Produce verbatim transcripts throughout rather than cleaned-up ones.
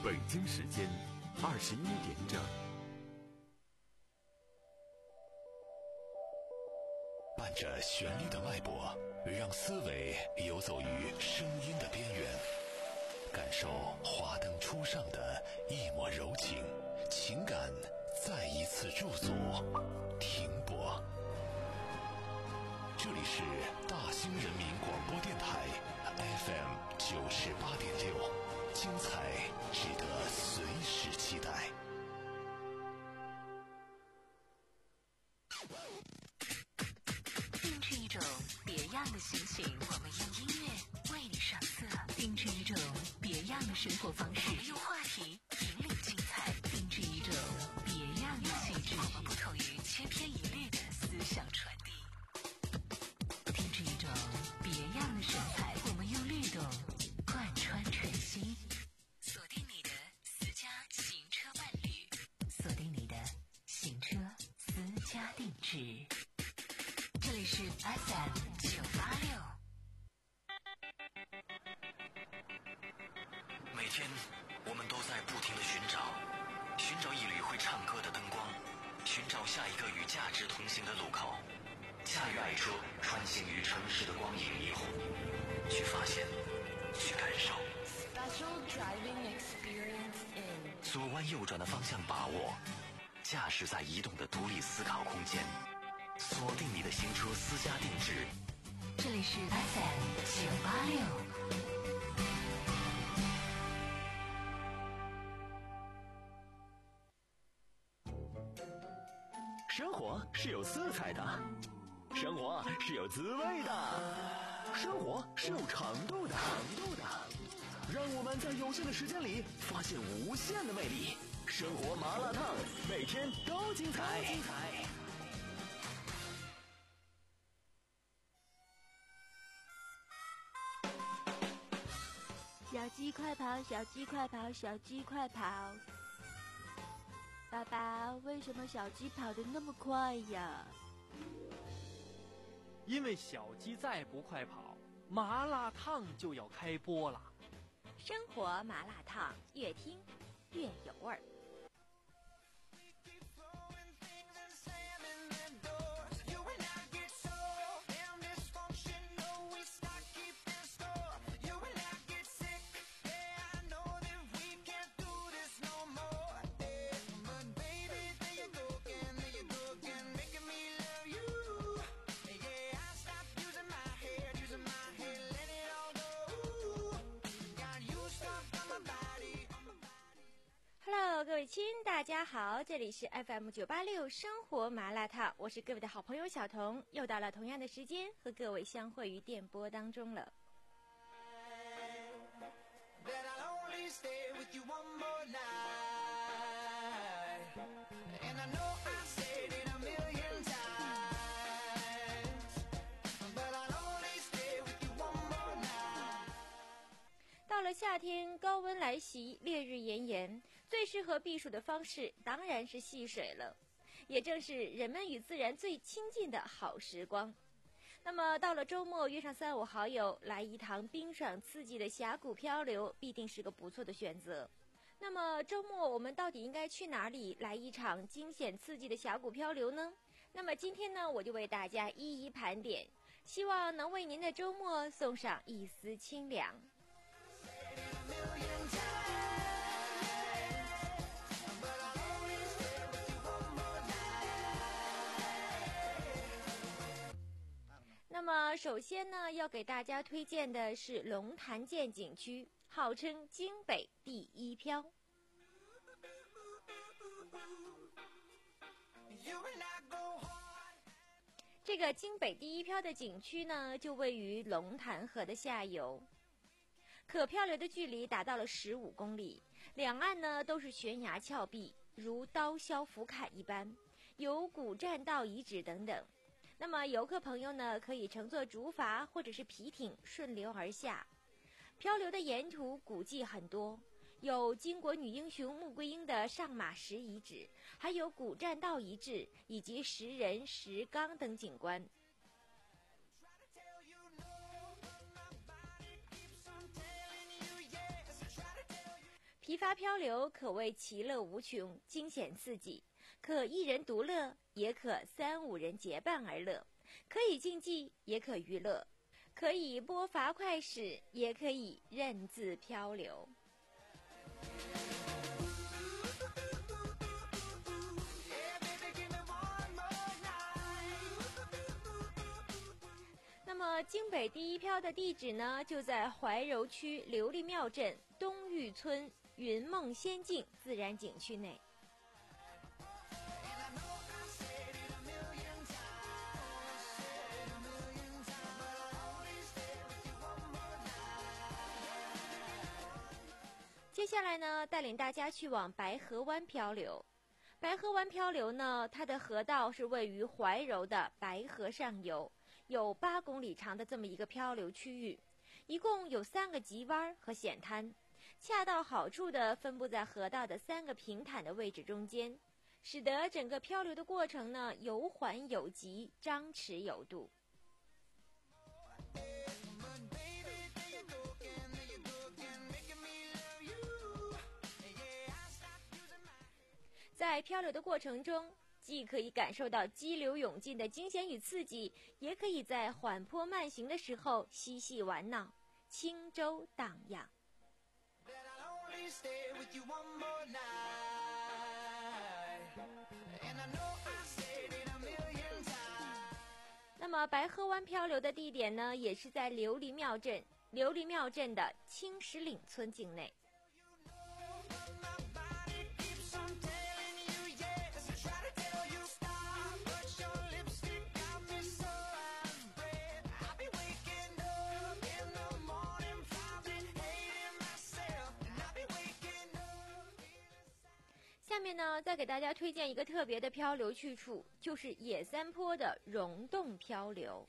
北京时间二十一点整。 伴着旋律的脉搏，让思维游走于声音的边缘，感受华灯初上的一抹柔情，情感再一次驻足停泊。这里是大兴人民广播电台 F M 九十八点六，精彩值得随时期待。 定制一种别样的心情，我们用音乐为你上色；定制一种别样的生活方式，我们用话题引领精彩；定制一种别样的气质，我们不同于千篇一律的思想传递；定制一种别样的神采，我们用律动贯穿晨曦。锁定你的私家行车伴侣，锁定你的行车私家定制。这里是 F M 九八六。 每天我们都在不停地寻找，寻找一缕会唱歌的灯光，寻找下一个与价值同行的路口，驾驭爱车穿行于城市的光影霓虹，去发现，去感受。 Special driving experience in 左弯右转的方向把握，驾驶在移动的独立思考空间，锁定你的行车私家定制。 这里是 F M 九八六。 生活是有色彩的，生活是有滋味的，生活是有长度的。让我们在有限的时间里发现无限的魅力。生活麻辣烫，每天都精彩。 小鸡快跑，小鸡快跑，小鸡快跑！爸爸，为什么小鸡跑得那么快呀？ 因为小鸡再不快跑，麻辣烫就要开播了。 生活麻辣烫，越听越有味儿。Hello， 各位亲，大家好，这里是 F M 九八六生活麻辣烫，我是各位的好朋友小彤，又到了同样的时间和各位相会于电波当中了。到了夏天，高温来袭，烈日炎炎，最适合避暑的方式当然是戏水了，也正是人们与自然最亲近的好时光。那么到了周末，约上三五好友来一趟冰爽刺激的峡谷漂流，必定是个不错的选择。那么周末我们到底应该去哪里来一场惊险刺激的峡谷漂流呢？那么今天呢，我就为大家一一盘点，希望能为您的周末送上一丝清凉。那么首先呢，要给大家推荐的是龙潭涧景区，号称京北第一漂。这个京北第一漂的景区呢，就位于龙潭河的下游，可漂流的距离达到了十五公里，两岸呢都是悬崖峭壁，如刀削斧砍一般，有古栈道遗址等等。那么游客朋友呢，可以乘坐竹筏或者是皮艇顺流而下，漂流的沿途古迹很多，有巾帼女英雄穆桂英的上马石遗址，还有古栈道遗址以及石人、石缸等景观。 皮筏漂流可谓其乐无穷，惊险刺激，可一人独乐，也可三五人结伴而乐，可以竞技，也可娱乐，可以拨筏快驶，也可以任自漂流。那么京北第一漂的地址呢，就在怀柔区琉璃庙镇东峪村云梦仙境自然景区内。接下来呢，带领大家去往白河湾漂流。白河湾漂流呢，它的河道是位于怀柔的白河上游，有八公里长的这么一个漂流区域，一共有三个急弯和险滩，恰到好处地分布在河道的三个平坦的位置中间，使得整个漂流的过程呢有缓有急，张弛有度。在漂流的过程中，既可以感受到激流勇进的惊险与刺激，也可以在缓坡慢行的时候嬉戏玩闹，轻舟荡漾。那么白河湾漂流的地点呢，也是在琉璃庙镇，琉璃庙镇的青石岭村境内。下面呢，再给大家推荐一个特别的漂流去处，就是野三坡的溶洞漂流。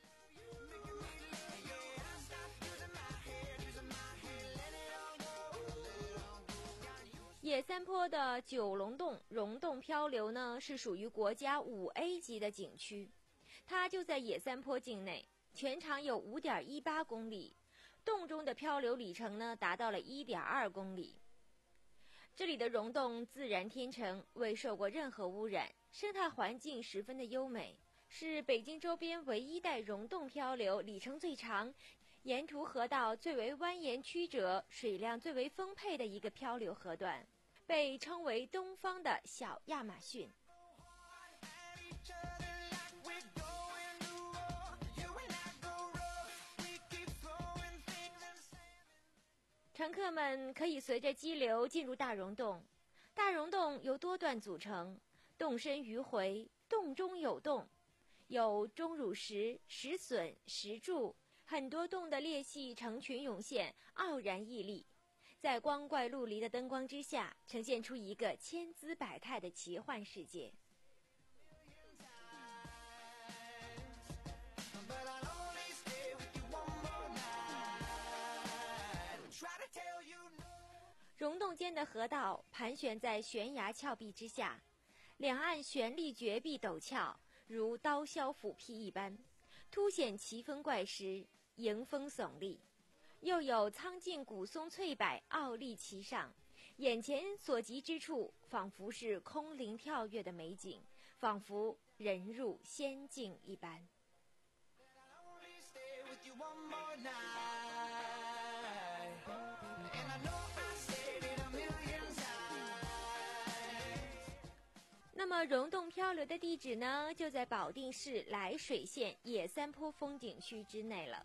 野三坡的九龙洞溶洞漂流呢，是属于国家五 A 级的景区，它就在野三坡境内，全长有 五点一八公里，洞中的漂流里程呢达到了 一点二公里。这里的溶洞自然天成，未受过任何污染，生态环境十分的优美，是北京周边唯一带溶洞漂流里程最长、沿途河道最为蜿蜒曲折、水量最为丰沛的一个漂流河段，被称为东方的小亚马逊。乘客们可以随着激流进入大溶洞，大溶洞由多段组成，洞深迂回，洞中有洞，有钟乳石、石笋、石柱，很多洞的裂隙成群涌现，傲然屹立，在光怪陆离的灯光之下，呈现出一个千姿百态的奇幻世界。溶洞间的河道盘旋在悬崖峭壁之下，两岸悬立绝壁陡峭，如刀削斧劈一般，凸显奇峰怪石，迎风耸立；又有苍劲古松翠柏傲立其上，眼前所及之处，仿佛是空灵跳跃的美景，仿佛人入仙境一般。那么溶洞漂流的地址呢，就在保定市涞水县野三坡风景区之内了。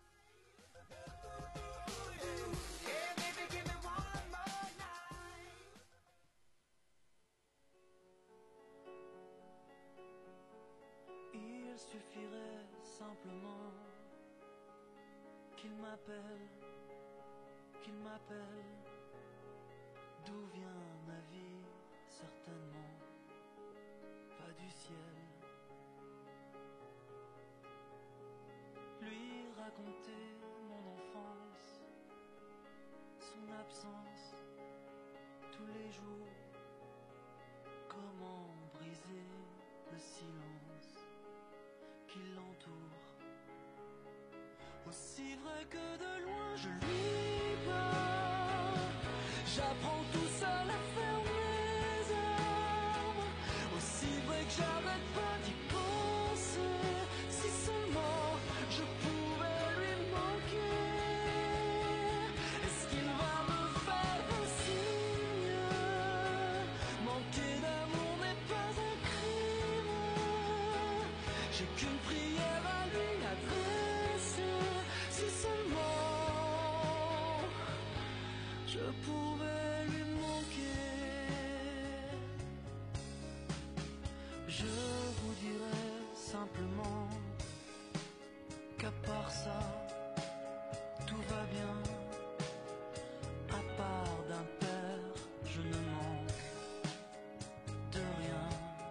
pas du ciel. Lui raconter mon enfance, son absence, tous les jours. Comment briser le silence qui l'entoure. Aussi vrai que de loin je lui parle, j'apprends tout seul à faire mes armes. Aussi vrai que j'arrête pas d'y penser, si seulement je pouvais lui manquer. Est-ce qu'il va me faire un signe? Manquer d'amour n'est pas un crime. J'ai qu'une prière à lui adresser, si seulement je pouvais lui manquer. Je vous dirais simplement qu'à part ça, tout va bien. À part d'un père, je ne manque de rien.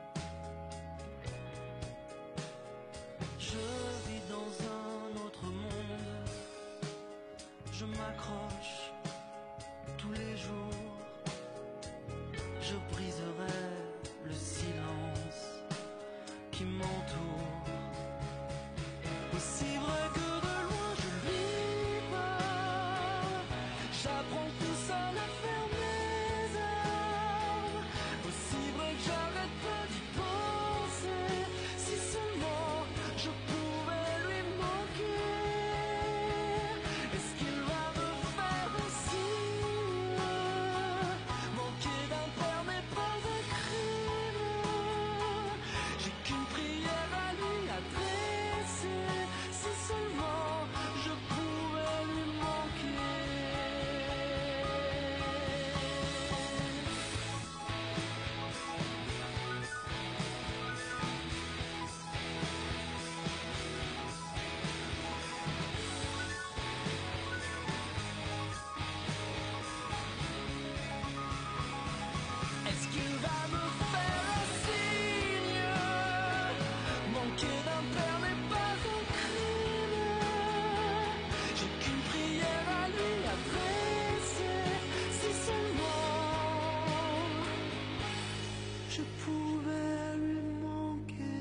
Je vis dans un autre monde, je m'accroche tous les jours, je briserai le silence qui m'entoure. Aussi vrai que de loin je lui parle, j'apprends tout seul à faire mes armes. Aussi vrai que j'arrête pas d'y penser, si seulement je pouvais lui manquer. Est-ce qu'il va me faire un signe? Manquer d'un père n'est pas un crime. J'ai qu'une prière à lui adresser, si seulement je pouvais lui manquer. Est-ce qu'il va me faire un signe? Manquer d'un père n'est pas un crime. J'ai qu'une prière à lui adresser, si seulement je pouvais lui manquer.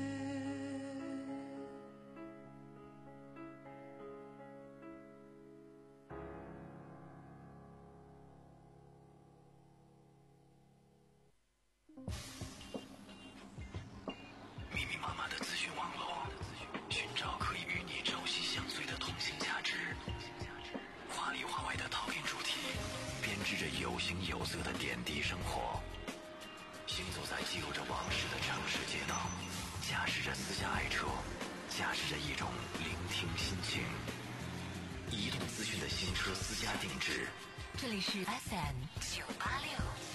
密密麻麻的资讯网络，寻找可以与你朝夕相随的同性价值。华里华外的讨论主题，编织着有形有色的点滴生活。行走在记录着往事的城市街道，驾驶着私家爱车，驾驶着一种聆听心情。移动资讯的新车私家定制。 这里是 F M 九八六。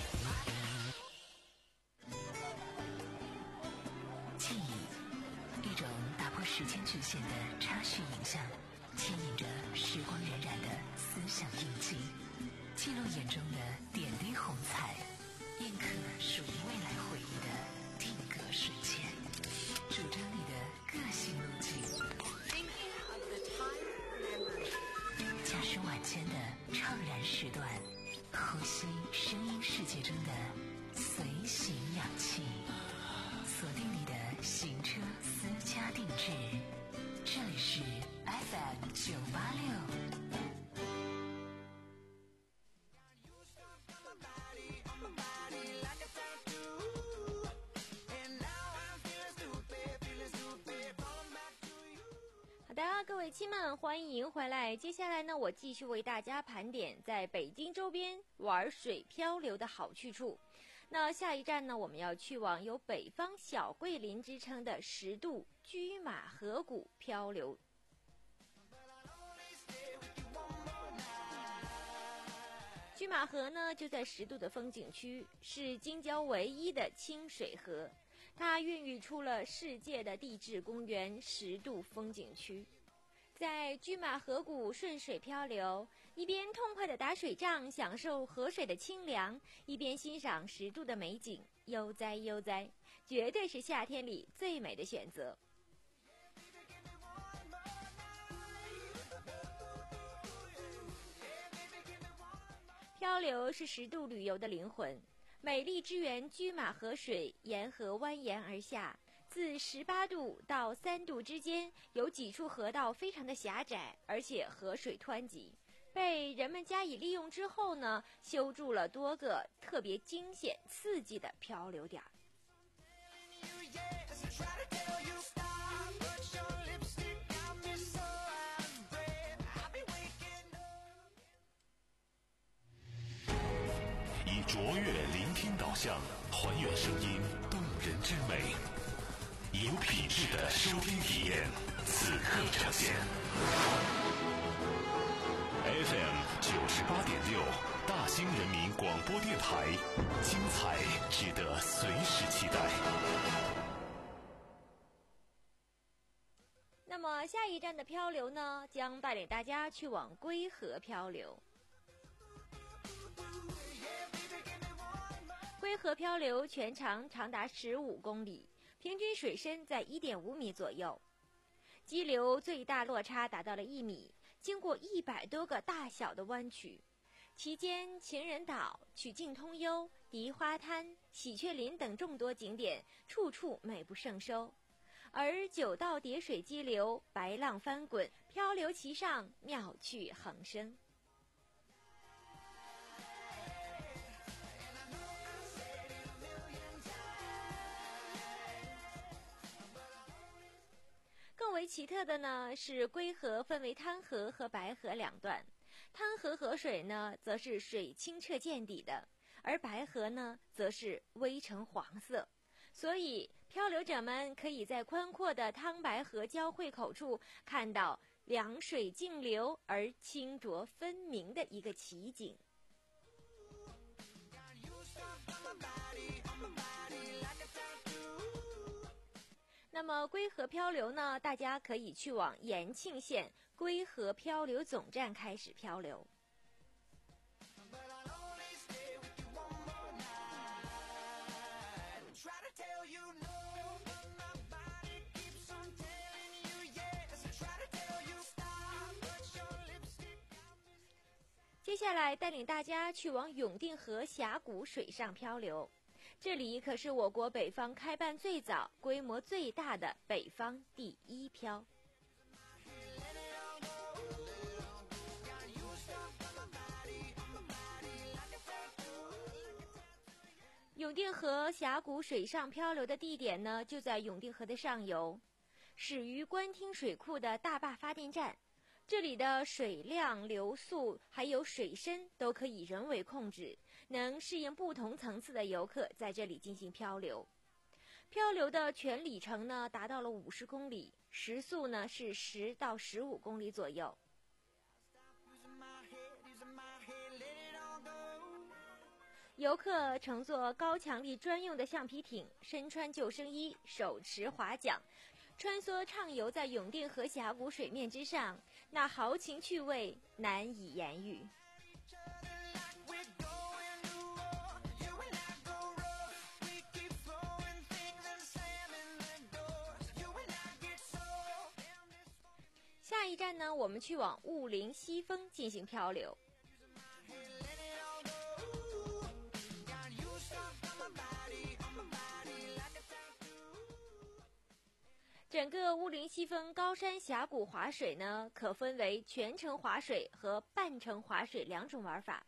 记忆，一种打破时间局限的插叙影像，牵引着时光荏苒的思想印记，记录眼中的点滴红彩，印刻属于未来回忆的定格瞬间，主张你的个性路径。驾驶晚间的怅然时段，呼吸声音世界中的随行氧气，锁定你的行车私家定制。这里是 F M 九八六。 好的，各位亲们，欢迎回来。接下来呢，我继续为大家盘点在北京周边玩水漂流的好去处。那下一站呢，我们要去往有北方小桂林之称的十渡居马河谷漂流。居马河呢，就在十渡的风景区，是京郊唯一的清水河。它孕育出了世界的地质公园十渡风景区。在居马河谷顺水漂流，一边痛快地打水仗，享受河水的清凉，一边欣赏十渡的美景，悠哉悠哉，绝对是夏天里最美的选择。漂流是十渡旅游的灵魂，美丽之源居马河水沿河蜿蜒而下，自十八度到三度之间，有几处河道非常的狭窄，而且河水湍急。 被人们加以利用之后呢，修筑了多个特别惊险刺激的漂流点。 以卓越聆听导向，还原声音动人之美，有品质的收听体验，此刻呈现。F M 九十八点六，大兴人民广播电台，精彩值得随时期待。 那么下一站的漂流呢，将带领大家去往龟河漂流。龟河漂流全长长达十五公里，平均水深在 一点五米左右，激流最大落差达到了一米，经过一百多个大小的弯曲，期间情人岛、曲径通幽、迪花滩、喜鹊林等众多景点处处美不胜收，而九道叠水激流白浪翻滚，漂流其上，妙趣横生。更为奇特的呢是龟河分为滩河和白河两段，滩河河水呢则是水清澈见底的，而白河呢则是微橙黄色，所以漂流者们可以在宽阔的汤白河交汇口处看到两水竞流而清浊分明的一个奇景。那么龟河漂流呢，大家可以去往延庆县龟河漂流总站开始漂流。接下来带领大家去往永定河峡谷水上漂流。这里可是我国北方开办最早、规模最大的北方第一漂。永定河峡谷水上漂流的地点呢，就在永定河的上游，始于官厅水库的大坝发电站。这里的水量、流速还有水深都可以人为控制，能适应不同层次的游客在这里进行漂流。漂流的全里程呢达到了五十公里，时速呢是十到十五公里左右。游客乘坐高强力专用的橡皮艇，身穿救生衣，手持划桨，穿梭畅游在永定河峡谷水面之上，那豪情趣味难以言喻。下一站呢，我们去往雾灵西峰进行漂流。整个雾灵西峰高山峡谷滑水呢，可分为全程滑水和半程滑水两种玩法。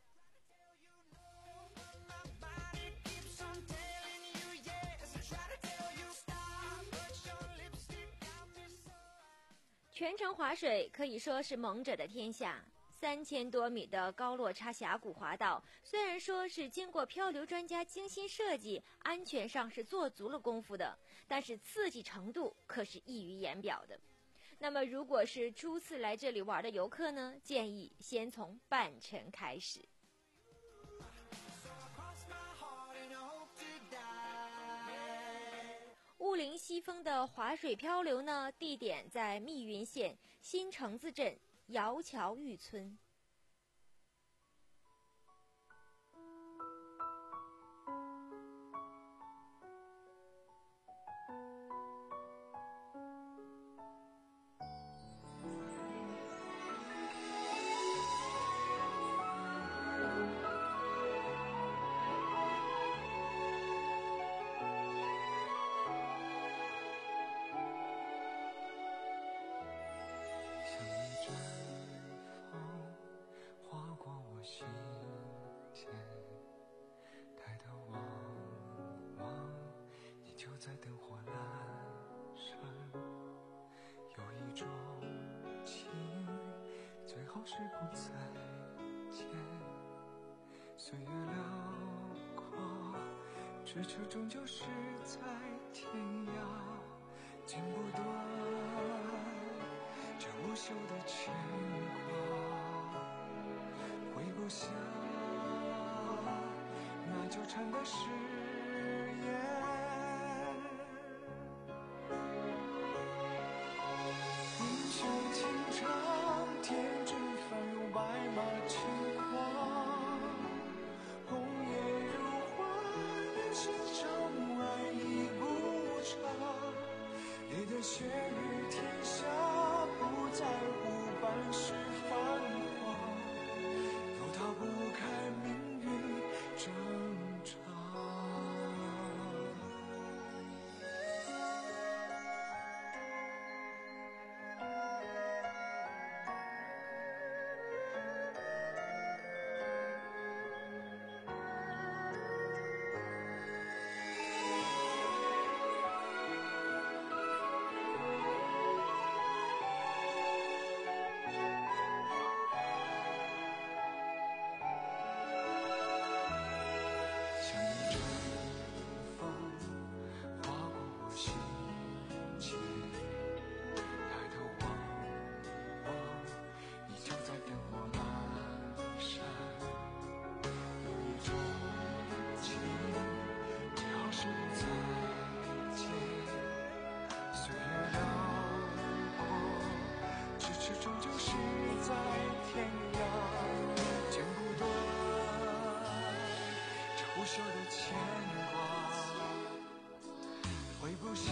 全程滑水可以说是猛者的天下。三千多米的高落差峡谷滑道，虽然说是经过漂流专家精心设计，安全上是做足了功夫的，但是刺激程度可是溢于言表的。那么如果是初次来这里玩的游客呢，建议先从半程开始。雾灵西峰的滑水漂流呢，地点在密云县新城子镇瑶桥峪村。 像一阵风是不再见。岁月辽阔，咫尺终究是在天涯，剪不断这无休的牵挂，挥不下那纠缠的誓言。英雄情长，天之翻涌白马青黄，红颜如花，人心朝暮，爱已不长。烈的血与天下，不在乎半世繁华，都逃不开命运挣扎。像一阵风划过我心间，抬头望望，你就在等我阑珊。有一种情，最好是不再见。岁月辽阔，咫尺终究是在天涯，剪不断这无休的牵挂，挥不下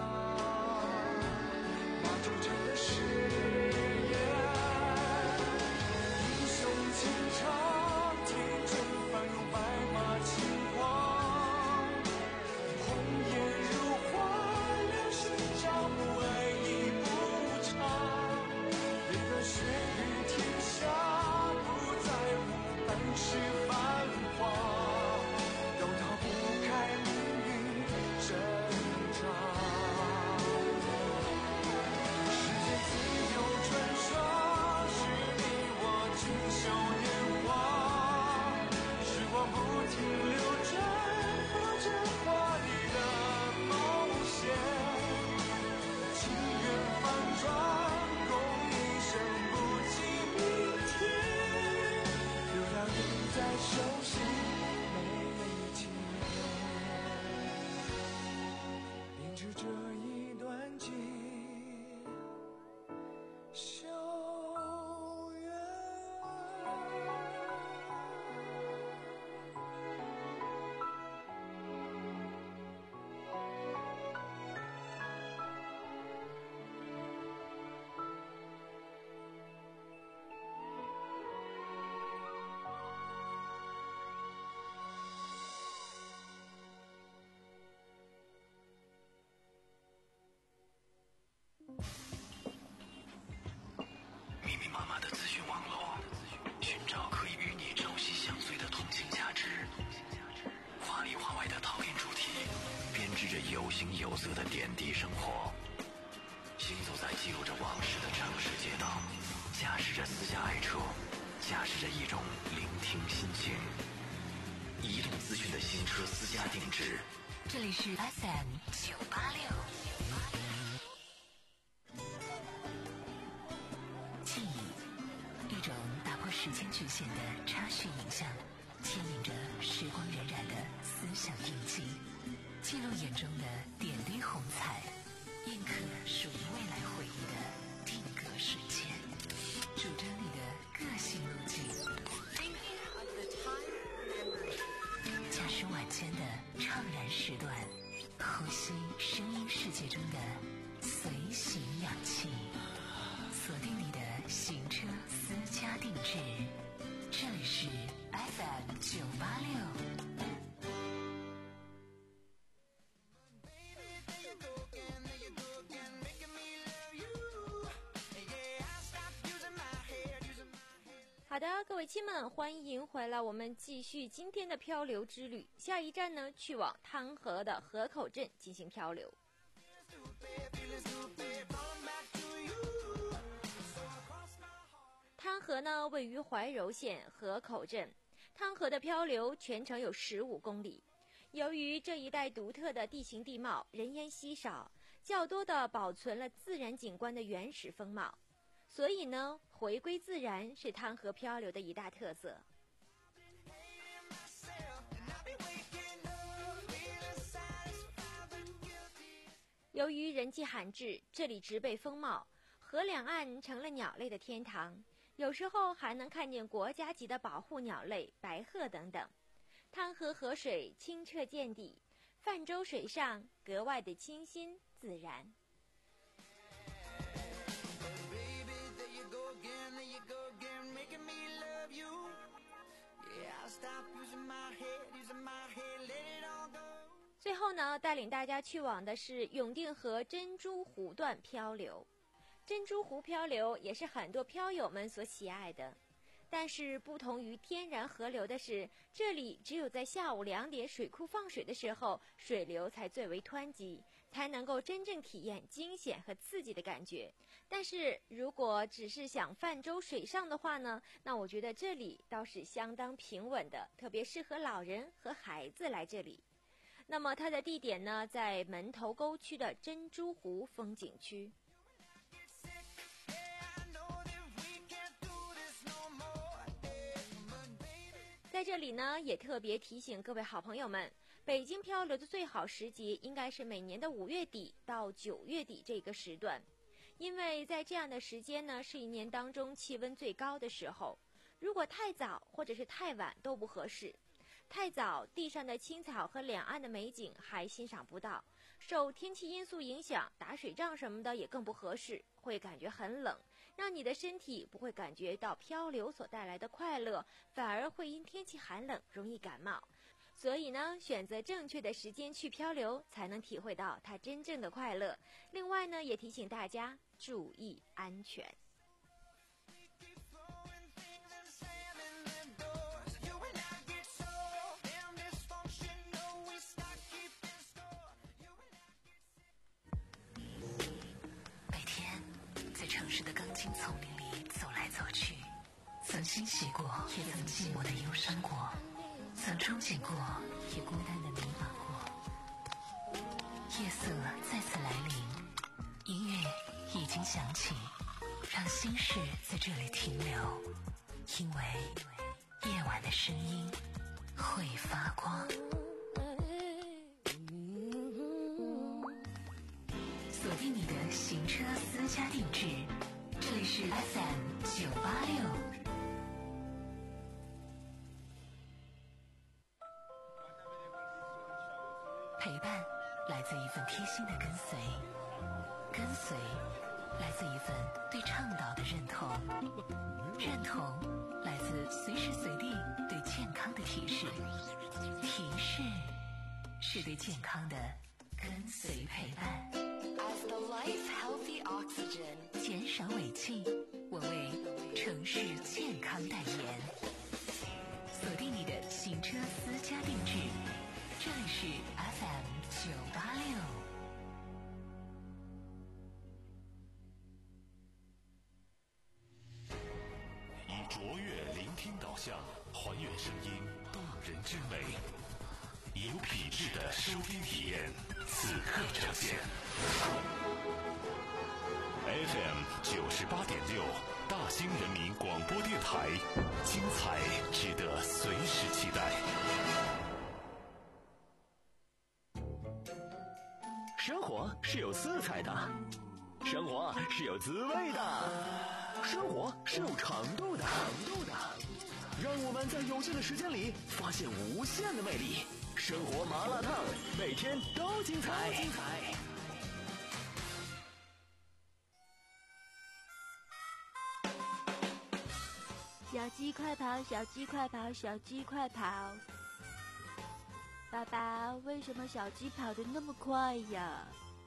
那纠缠的誓言。英雄情长，天春翻涌白马青黄，红颜如花，两心朝暮，爱已不长。烈的血与天下，不在乎半世繁华，都逃不开命运挣扎。世间自有传说，是你我锦绣年华。时光不停流转，活着华丽的冒险。情缘翻转，共一生不计明天。流浪印在手心眉间，编织这一段情修缘。 密密麻麻的资讯网络，寻找可以与你朝夕相随的通信价值。话里话外的讨论主题，编织着有形有色的点滴生活。行走在记录着往事的城市街道，驾驶着私家爱车，驾驶着一种聆听心情。移动资讯的新车私家定制， 这里是 F M 九八六。记忆，一种打破时间局限的插叙影像，牵引着时光荏苒的思想印记，记录眼中的点滴红彩，印刻属于未来回忆的定格瞬间，主张你的个性路径。驾驶晚间的怅然时段，呼吸声音世界中的随行氧气，锁定你的行车私家定制，这里是 F M 九八六。 好的，各位亲们，欢迎回来，我们继续今天的漂流之旅。下一站呢，去往汤河的河口镇进行漂流。 滩河呢位于怀柔县河口镇，滩河的漂流全程有十五公里。由于这一带独特的地形地貌，人烟稀少，较多的保存了自然景观的原始风貌，所以呢，回归自然是滩河漂流的一大特色。由于人迹罕至，这里植被丰茂，河两岸成了鸟类的天堂，有时候还能看见国家级的保护鸟类白鹤等等。滩河河水清澈见底，泛舟水上格外的清新自然。最后呢，带领大家去往的是永定河珍珠湖段漂流。珍珠湖漂流也是很多漂友们所喜爱的。但是不同于天然河流的是，这里只有在下午两点水库放水的时候，水流才最为湍急，才能够真正体验惊险和刺激的感觉。但是如果只是想泛舟水上的话呢，那我觉得这里倒是相当平稳的，特别适合老人和孩子来这里。那么它的地点呢，在门头沟区的珍珠湖风景区。在这里呢，也特别提醒各位好朋友们，北京漂流的最好时节应该是每年的五月底到九月底这个时段，因为在这样的时间呢，是一年当中气温最高的时候。如果太早或者是太晚都不合适。太早，地上的青草和两岸的美景还欣赏不到，受天气因素影响，打水仗什么的也更不合适，会感觉很冷，让你的身体不会感觉到漂流所带来的快乐，反而会因天气寒冷容易感冒。所以呢，选择正确的时间去漂流，才能体会到它真正的快乐。另外呢，也提醒大家注意安全。 城市的钢筋丛林里走来走去，曾欣喜过，也曾寂寞的忧伤过，曾憧憬过，也孤单的迷茫过。夜色再次来临，音乐已经响起，让心事在这里停留，因为夜晚的声音会发光。锁定你的行车私家定制，这里是 F M 九八六。陪伴来自一份贴心的跟随，跟随来自一份对倡导的认同，认同来自随时随地对健康的提示，提示是对健康的跟随陪伴。As the life healthy oxygen， 减少尾气，我为城市健康代言。锁定你的行车私家定制，这里是 F M 九八六。 以卓越聆听导向，还原声音动人之美，有品质的收听体验，此刻呈现。F M 九十八点六，大兴人民广播电台，精彩值得随时期待。 生活是有色彩的，生活是有滋味的，生活是有长度的，长度的。让我们在有限的时间里发现无限的魅力。生活麻辣烫，每天都精彩。精彩。 小鸡快跑，小鸡快跑，小鸡快跑！爸爸，为什么小鸡跑得那么快呀？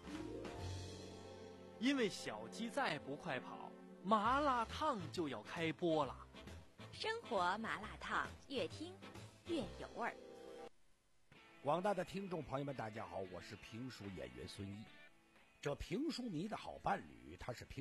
因为小鸡再不快跑，麻辣烫就要开播了。 生活麻辣烫，越听越有味儿。 广大的听众朋友们，大家好，我是评书演员孙毅。这评书迷的好伴侣，他是评